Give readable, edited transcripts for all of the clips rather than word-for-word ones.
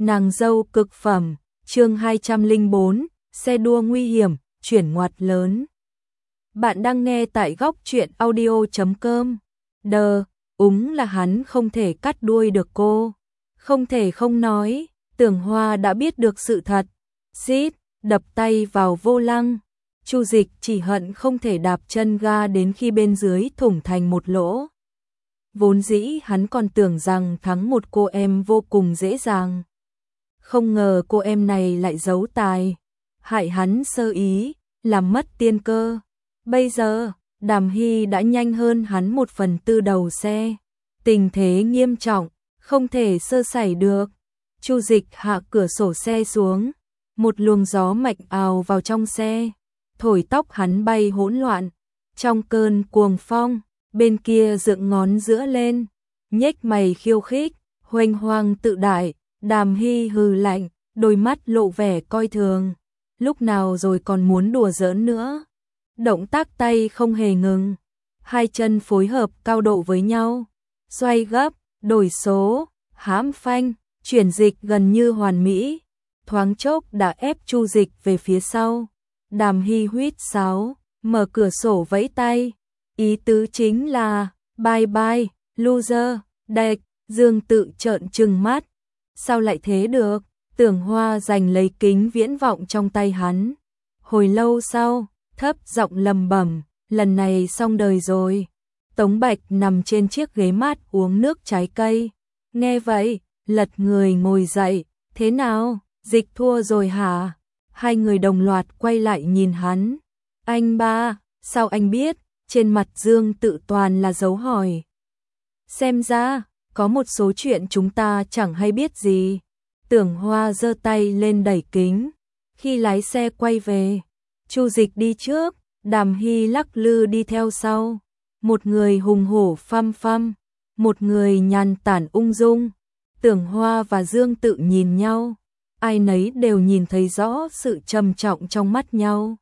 Nàng dâu cực phẩm, chương 204, xe đua nguy hiểm, chuyển ngoặt lớn. Bạn đang nghe tại góc truyện audio.com. Là hắn không thể cắt đuôi được cô. Không thể không nói, Tưởng Hoa đã biết được sự thật. Xít, đập tay vào vô lăng. Chu Dịch chỉ hận không thể đạp chân ga đến khi bên dưới thủng thành một lỗ. Vốn dĩ hắn còn tưởng rằng thắng một cô em vô cùng dễ dàng. Không ngờ cô em này lại giấu tài, hại hắn sơ ý, làm mất tiên cơ. Bây giờ, Đàm Hy đã nhanh hơn hắn 1/4 đầu xe. Tình thế nghiêm trọng, không thể sơ sẩy được. Chu Dịch hạ cửa sổ xe xuống, một luồng gió mạnh ào vào trong xe, thổi tóc hắn bay hỗn loạn. Trong cơn cuồng phong, bên kia dựng ngón giữa lên, nhếch mày khiêu khích, huênh hoang tự đại. Đàm Hy hừ lạnh, đôi mắt lộ vẻ coi thường. Lúc nào rồi còn muốn đùa giỡn nữa. Động tác tay không hề ngừng, hai chân phối hợp cao độ với nhau, xoay gấp, đổi số, hãm phanh, chuyển dịch gần như hoàn mỹ. Thoáng chốc đã ép Chu Dịch về phía sau. Đàm Hy huýt sáo, mở cửa sổ vẫy tay, ý tứ chính là bye bye, loser, đệch. Dương Tự trợn trừng mắt. Sao lại thế được? Tưởng Hoa giành lấy kính viễn vọng trong tay hắn. Hồi lâu sau, thấp giọng lầm bẩm, lần này xong đời rồi. Tống Bạch nằm trên chiếc ghế mát uống nước trái cây. Nghe vậy, lật người ngồi dậy, thế nào, Dịch thua rồi hả? Hai người đồng loạt quay lại nhìn hắn. Anh ba, sao anh biết? Trên mặt Dương Tự toàn là dấu hỏi. Xem ra, có một số chuyện chúng ta chẳng hay biết gì. Tưởng Hoa giơ tay lên đẩy kính. Khi lái xe quay về, Chu Dịch đi trước, Đàm Hy lắc lư đi theo sau. Một người hùng hổ phăm phăm, một người nhàn tản ung dung. Tưởng Hoa và Dương Tự nhìn nhau, ai nấy đều nhìn thấy rõ sự trầm trọng trong mắt nhau.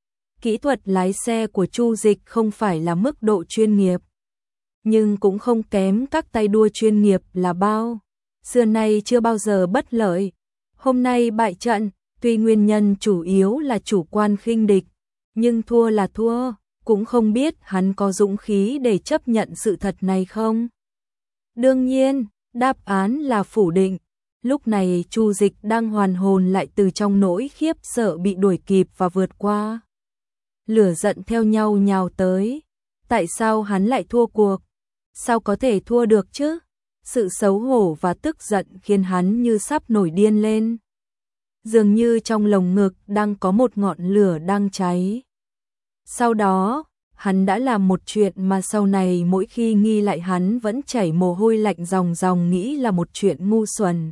Kỹ thuật lái xe của Chu Dịch không phải là mức độ chuyên nghiệp, nhưng cũng không kém các tay đua chuyên nghiệp là bao. Xưa nay chưa bao giờ bất lợi. Hôm nay bại trận, tuy nguyên nhân chủ yếu là chủ quan khinh địch, nhưng thua là thua, cũng không biết hắn có dũng khí để chấp nhận sự thật này không. Đương nhiên, đáp án là phủ định. Lúc này Chu Dịch đang hoàn hồn lại từ trong nỗi khiếp sợ bị đuổi kịp và vượt qua. Lửa giận theo nhau nhào tới. Tại sao hắn lại thua cuộc? Sao có thể thua được chứ? Sự xấu hổ và tức giận khiến hắn như sắp nổi điên lên. Dường như trong lồng ngực đang có một ngọn lửa đang cháy. Sau đó, hắn đã làm một chuyện mà sau này mỗi khi nghi lại hắn vẫn chảy mồ hôi lạnh ròng ròng, nghĩ là một chuyện ngu xuẩn.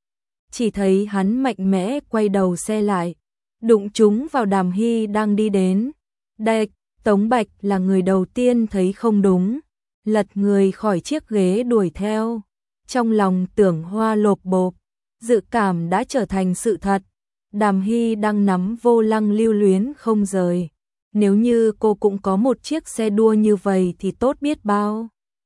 Chỉ thấy hắn mạnh mẽ quay đầu xe lại, đụng trúng vào Đàm Hy đang đi đến. Đệch, Tống Bạch là người đầu tiên thấy không đúng, lật người khỏi chiếc ghế đuổi theo. Trong lòng Tưởng Hoa lộp bộp, dự cảm đã trở thành sự thật. Đàm Hy đang nắm vô lăng lưu luyến không rời. Nếu như cô cũng có một chiếc xe đua như vậy thì tốt biết bao.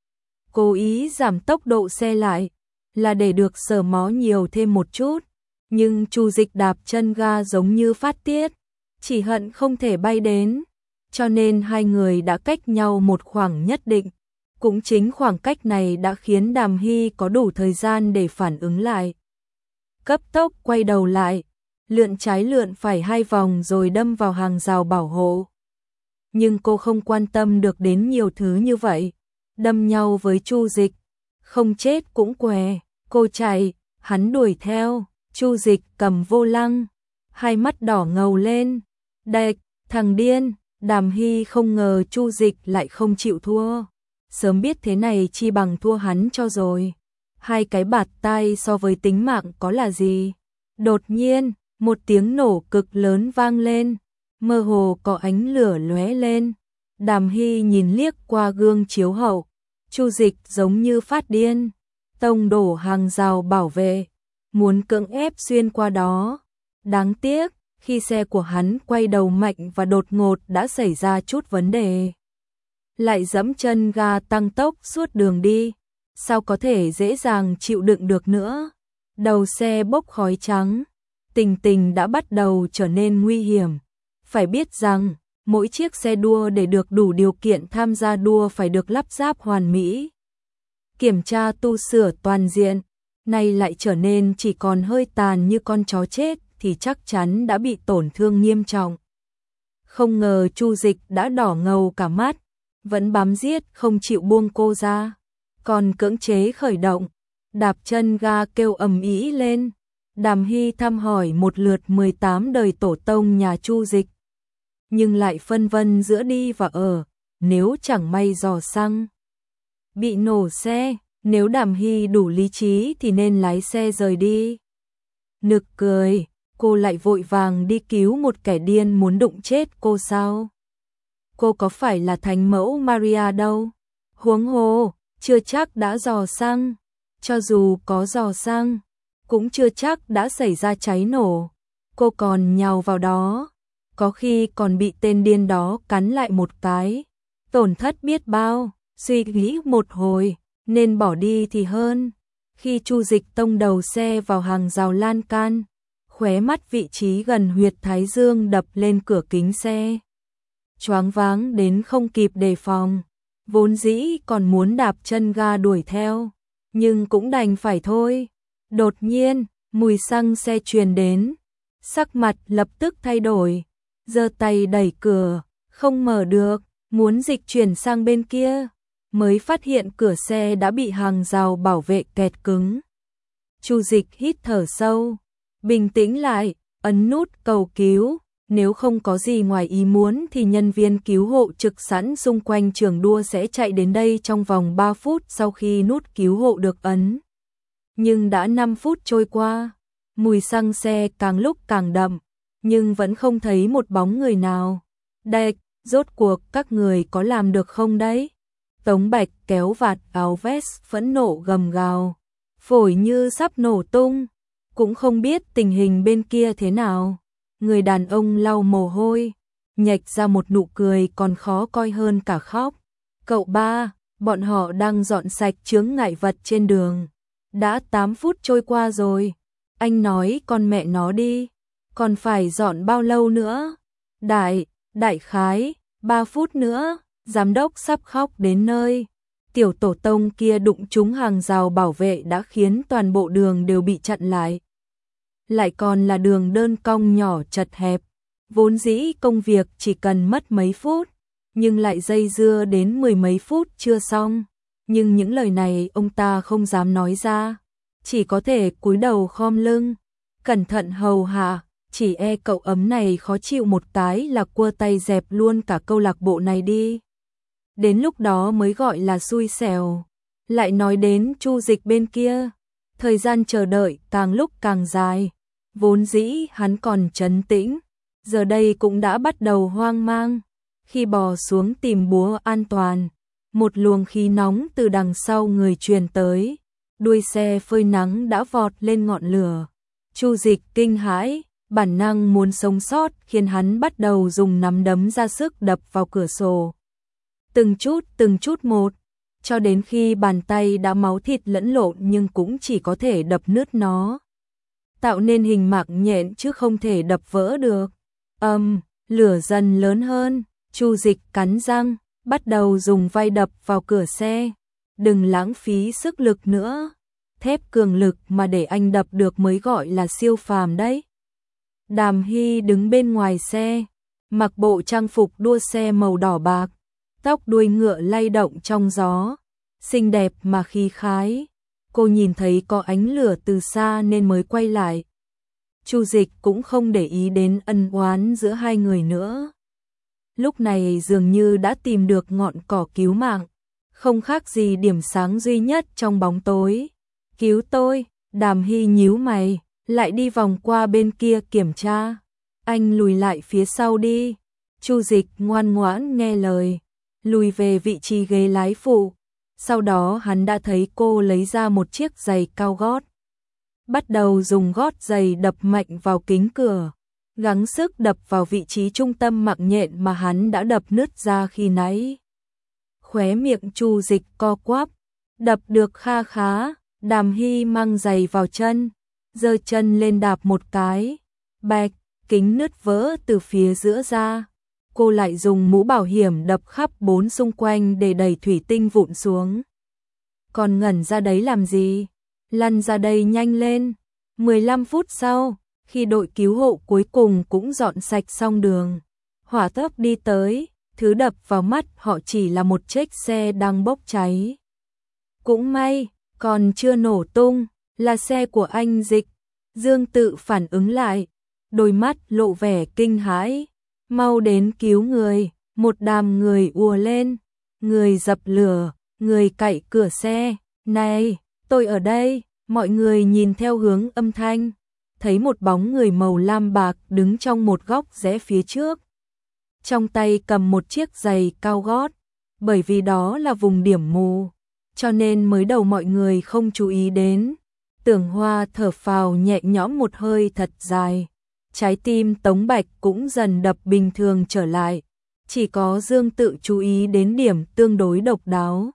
Cố ý giảm tốc độ xe lại, là để được sờ mó nhiều thêm một chút. Nhưng Chu Dịch đạp chân ga giống như phát tiết, chỉ hận không thể bay đến. Cho nên hai người đã cách nhau một khoảng nhất định. Cũng chính khoảng cách này đã khiến Đàm Hy có đủ thời gian để phản ứng lại. Cấp tốc quay đầu lại, lượn trái lượn phải 2 vòng rồi đâm vào hàng rào bảo hộ. Nhưng cô không quan tâm được đến nhiều thứ như vậy. Đâm nhau với Chu Dịch, không chết cũng què. Cô chạy, hắn đuổi theo. Chu Dịch cầm vô lăng, hai mắt đỏ ngầu lên. Đệch, thằng điên. Đàm Hy không ngờ Chu Dịch lại không chịu thua. Sớm biết thế này chi bằng thua hắn cho rồi. Hai cái bạt tai so với tính mạng có là gì. Đột nhiên, một tiếng nổ cực lớn vang lên, mơ hồ có ánh lửa lóe lên. Đàm Hy nhìn liếc qua gương chiếu hậu, Chu Dịch giống như phát điên, tông đổ hàng rào bảo vệ, muốn cưỡng ép xuyên qua đó. Đáng tiếc, khi xe của hắn quay đầu mạnh và đột ngột đã xảy ra chút vấn đề. Lại giẫm chân ga tăng tốc suốt đường đi, sao có thể dễ dàng chịu đựng được nữa. Đầu xe bốc khói trắng, tình tình đã bắt đầu trở nên nguy hiểm. Phải biết rằng, mỗi chiếc xe đua để được đủ điều kiện tham gia đua phải được lắp ráp hoàn mỹ. Kiểm tra tu sửa toàn diện, nay lại trở nên chỉ còn hơi tàn như con chó chết thì chắc chắn đã bị tổn thương nghiêm trọng. Không ngờ Chu Dịch đã đỏ ngầu cả mắt, vẫn bám giết không chịu buông cô ra, còn cưỡng chế khởi động, đạp chân ga kêu ầm ĩ lên. Đàm Hy thăm hỏi một lượt 18 đời tổ tông nhà Chu Dịch, nhưng lại phân vân giữa đi và ở, nếu chẳng may dò xăng bị nổ xe, nếu Đàm Hy đủ lý trí thì nên lái xe rời đi. Nực cười, cô lại vội vàng đi cứu một kẻ điên muốn đụng chết cô sao? Cô có phải là thánh mẫu Maria đâu. Huống hồ, chưa chắc đã dò xăng, cho dù có dò xăng, cũng chưa chắc đã xảy ra cháy nổ. Cô còn nhào vào đó, có khi còn bị tên điên đó cắn lại một cái, tổn thất biết bao. Suy nghĩ một hồi, nên bỏ đi thì hơn. Khi Chu Dịch tông đầu xe vào hàng rào lan can, khóe mắt vị trí gần huyệt thái dương đập lên cửa kính xe. Choáng váng đến không kịp đề phòng, vốn dĩ còn muốn đạp chân ga đuổi theo, nhưng cũng đành phải thôi. Đột nhiên, mùi xăng xe truyền đến, sắc mặt lập tức thay đổi, giơ tay đẩy cửa, không mở được, muốn dịch chuyển sang bên kia, mới phát hiện cửa xe đã bị hàng rào bảo vệ kẹt cứng. Chu Dịch hít thở sâu, bình tĩnh lại, ấn nút cầu cứu, nếu không có gì ngoài ý muốn thì nhân viên cứu hộ trực sẵn xung quanh trường đua sẽ chạy đến đây trong vòng 3 phút sau khi nút cứu hộ được ấn. Nhưng đã 5 phút trôi qua, mùi xăng xe càng lúc càng đậm, nhưng vẫn không thấy một bóng người nào. Đây, rốt cuộc các người có làm được không đấy? Tống Bạch kéo vạt áo vest phẫn nộ gầm gào, phổi như sắp nổ tung, cũng không biết tình hình bên kia thế nào. Người đàn ông lau mồ hôi, nhếch ra một nụ cười còn khó coi hơn cả khóc. Cậu ba, bọn họ đang dọn sạch chướng ngại vật trên đường. Đã 8 phút trôi qua rồi. Anh nói con mẹ nó đi, còn phải dọn bao lâu nữa? Đại khái, 3 phút nữa. Giám đốc sắp khóc đến nơi. Tiểu tổ tông kia đụng trúng hàng rào bảo vệ đã khiến toàn bộ đường đều bị chặn lại. Lại còn là đường đơn cong nhỏ chật hẹp. Vốn dĩ công việc chỉ cần mất mấy phút, nhưng lại dây dưa đến 10 mấy phút chưa xong. Nhưng những lời này ông ta không dám nói ra, chỉ có thể cúi đầu khom lưng, cẩn thận hầu hạ. Chỉ e cậu ấm này khó chịu một cái là cua tay dẹp luôn cả câu lạc bộ này đi. Đến lúc đó mới gọi là xui xẻo. Lại nói đến Chu Dịch bên kia, thời gian chờ đợi càng lúc càng dài. Vốn dĩ hắn còn trấn tĩnh, giờ đây cũng đã bắt đầu hoang mang. Khi bò xuống tìm búa an toàn, một luồng khí nóng từ đằng sau người truyền tới, đuôi xe phơi nắng đã vọt lên ngọn lửa. Chu Dịch kinh hãi, bản năng muốn sống sót khiến hắn bắt đầu dùng nắm đấm ra sức đập vào cửa sổ. Từng chút một, cho đến khi bàn tay đã máu thịt lẫn lộn nhưng cũng chỉ có thể đập nứt nó, tạo nên hình mạng nhện chứ không thể đập vỡ được. Lửa dần lớn hơn, Chu Dịch cắn răng, bắt đầu dùng vai đập vào cửa xe. Đừng lãng phí sức lực nữa, thép cường lực mà để anh đập được mới gọi là siêu phàm đấy. Đàm Hy đứng bên ngoài xe, mặc bộ trang phục đua xe màu đỏ bạc, tóc đuôi ngựa lay động trong gió, xinh đẹp mà khí khái. Cô nhìn thấy có ánh lửa từ xa nên mới quay lại. Chu Dịch cũng không để ý đến ân oán giữa hai người nữa. Lúc này dường như đã tìm được ngọn cỏ cứu mạng, không khác gì điểm sáng duy nhất trong bóng tối. Cứu tôi, Đàm Hy nhíu mày, lại đi vòng qua bên kia kiểm tra. Anh lùi lại phía sau đi. Chu Dịch ngoan ngoãn nghe lời, lùi về vị trí ghế lái phụ. Sau đó hắn đã thấy cô lấy ra một chiếc giày cao gót, bắt đầu dùng gót giày đập mạnh vào kính cửa, gắng sức đập vào vị trí trung tâm mạng nhện mà hắn đã đập nứt ra khi nãy. Khóe miệng Chu Dịch co quắp, đập được kha khá. Đàm Hy mang giày vào chân, giơ chân lên đạp một cái, bạch, kính nứt vỡ từ phía giữa ra. Cô lại dùng mũ bảo hiểm đập khắp bốn xung quanh để đẩy thủy tinh vụn xuống. Còn ngẩn ra đấy làm gì? Lăn ra đây nhanh lên. 15 phút sau, khi đội cứu hộ cuối cùng cũng dọn sạch xong đường, hỏa tốc đi tới, thứ đập vào mắt họ chỉ là một chiếc xe đang bốc cháy. Cũng may, còn chưa nổ tung, là xe của anh Dịch. Dương Tự phản ứng lại, đôi mắt lộ vẻ kinh hãi. Mau đến cứu người, một đám người ùa lên, người dập lửa, người cạy cửa xe. Này, tôi ở đây. Mọi người nhìn theo hướng âm thanh, thấy một bóng người màu lam bạc đứng trong một góc rẽ phía trước. Trong tay cầm một chiếc giày cao gót, bởi vì đó là vùng điểm mù, cho nên mới đầu mọi người không chú ý đến. Tưởng Hoa thở phào nhẹ nhõm một hơi thật dài, trái tim Tống Bạch cũng dần đập bình thường trở lại, chỉ có Dương Tự chú ý đến điểm tương đối độc đáo.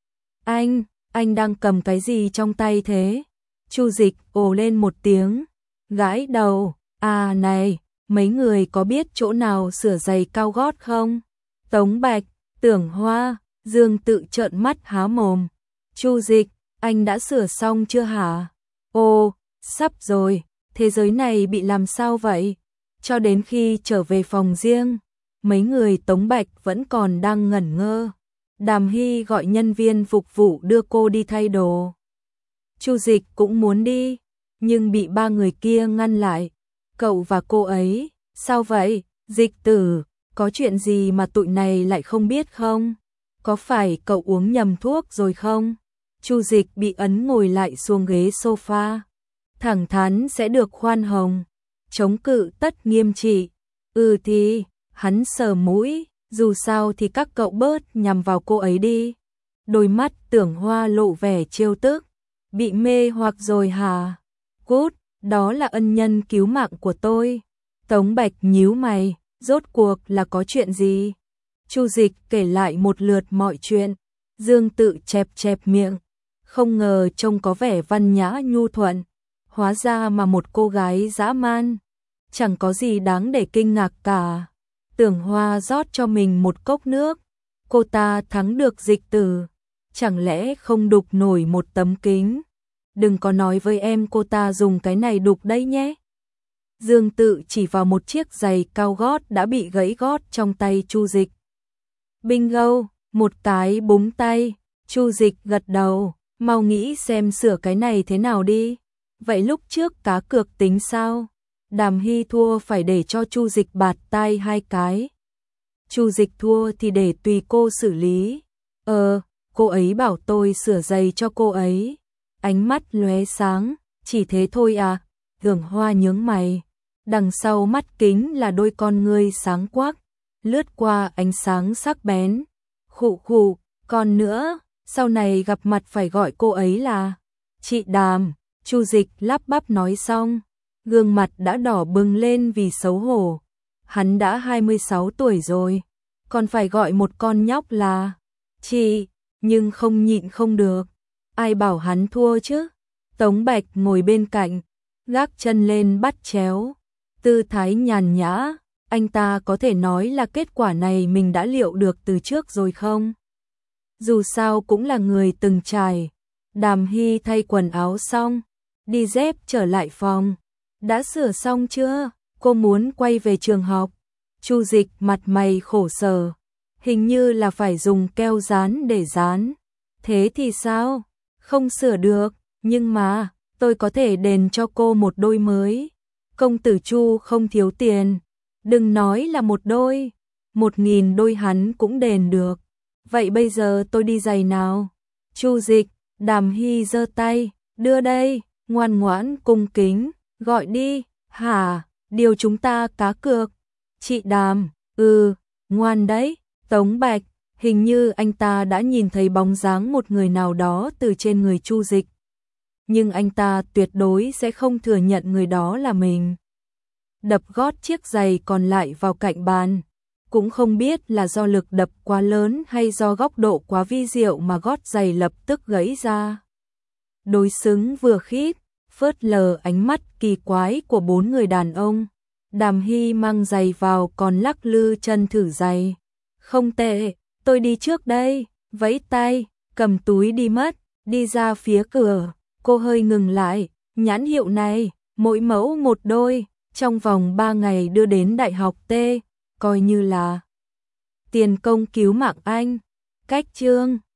Anh đang cầm cái gì trong tay thế? Chu Dịch ồ lên một tiếng, gãi đầu, à này, mấy người có biết chỗ nào sửa giày cao gót không? Tống Bạch, Tưởng Hoa, Dương Tự trợn mắt há mồm. Chu Dịch, anh đã sửa xong chưa hả? Ồ, sắp rồi, thế giới này bị làm sao vậy? Cho đến khi trở về phòng riêng, mấy người Tống Bạch vẫn còn đang ngẩn ngơ. Đàm Hy gọi nhân viên phục vụ đưa cô đi thay đồ. Chu Dịch cũng muốn đi, nhưng bị ba người kia ngăn lại. Cậu và cô ấy, sao vậy? Dịch Tử, có chuyện gì mà tụi này lại không biết không? Có phải cậu uống nhầm thuốc rồi không? Chu Dịch bị ấn ngồi lại xuống ghế sofa. Thẳng thắn sẽ được khoan hồng, chống cự tất nghiêm trị. Thì, hắn sờ mũi, dù sao thì các cậu bớt nhằm vào cô ấy đi. Đôi mắt Tưởng Hoa lộ vẻ trêu tức. Bị mê hoặc rồi hả? Cút, đó là ân nhân cứu mạng của tôi. Tống Bạch nhíu mày, rốt cuộc là có chuyện gì? Chu Dịch kể lại một lượt mọi chuyện. Dương Tự chẹp chẹp miệng, không ngờ trông có vẻ văn nhã nhu thuận, hóa ra mà một cô gái dã man, chẳng có gì đáng để kinh ngạc cả. Tưởng Hoa rót cho mình một cốc nước, cô ta thắng được Dịch Tử, chẳng lẽ không đục nổi một tấm kính? Đừng có nói với em cô ta dùng cái này đục đấy nhé. Dương Tự chỉ vào một chiếc giày cao gót đã bị gãy gót trong tay Chu Dịch. Bingo, một cái búng tay. Chu Dịch gật đầu, mau nghĩ xem sửa cái này thế nào đi. Vậy lúc trước cá cược tính sao? Đàm Hy thua phải để cho Chu Dịch bạt tai 2 cái. Chu Dịch thua thì để tùy cô xử lý. Cô ấy bảo tôi sửa giày cho cô ấy. Ánh mắt lóe sáng, chỉ thế thôi à? Tưởng Hoa nhướng mày. Đằng sau mắt kính là đôi con ngươi sáng quắc, lướt qua ánh sáng sắc bén. Khụ khụ, còn nữa, sau này gặp mặt phải gọi cô ấy là chị Đàm. Chu Dịch lắp bắp nói xong, gương mặt đã đỏ bừng lên vì xấu hổ. Hắn đã 26 tuổi rồi, còn phải gọi một con nhóc là chị, nhưng không nhịn không được. Ai bảo hắn thua chứ? Tống Bạch ngồi bên cạnh, gác chân lên bắt chéo, tư thái nhàn nhã. Anh ta có thể nói là kết quả này mình đã liệu được từ trước rồi không? Dù sao cũng là người từng trải. Đàm Hy thay quần áo xong, đi dép trở lại phòng. Đã sửa xong chưa? Cô muốn quay về trường học. Chu Dịch mặt mày khổ sở, hình như là phải dùng keo dán để dán. Thế thì sao? Không sửa được, nhưng mà tôi có thể đền cho cô một đôi mới. Công tử Chu không thiếu tiền, đừng nói là một đôi, 1000 đôi hắn cũng đền được. Vậy bây giờ tôi đi giày nào? Chu Dịch, Đàm Hy giơ tay, đưa đây, ngoan ngoãn cung kính, gọi đi. Hả? Điều chúng ta cá cược. Chị Đàm, ngoan đấy. Tống Bạch, hình như anh ta đã nhìn thấy bóng dáng một người nào đó từ trên người Chu Dịch. Nhưng anh ta tuyệt đối sẽ không thừa nhận người đó là mình. Đập gót chiếc giày còn lại vào cạnh bàn. Cũng không biết là do lực đập quá lớn hay do góc độ quá vi diệu mà gót giày lập tức gãy ra. Đối xứng vừa khít, phớt lờ ánh mắt kỳ quái của 4 người đàn ông. Đàm Hy mang giày vào còn lắc lư chân thử giày. Không tệ, tôi đi trước đây, vẫy tay, cầm túi đi mất, đi ra phía cửa. Cô hơi ngừng lại, nhãn hiệu này, mỗi mẫu một đôi, trong vòng 3 ngày đưa đến Đại học T, coi như là tiền công cứu mạng anh. Cách chương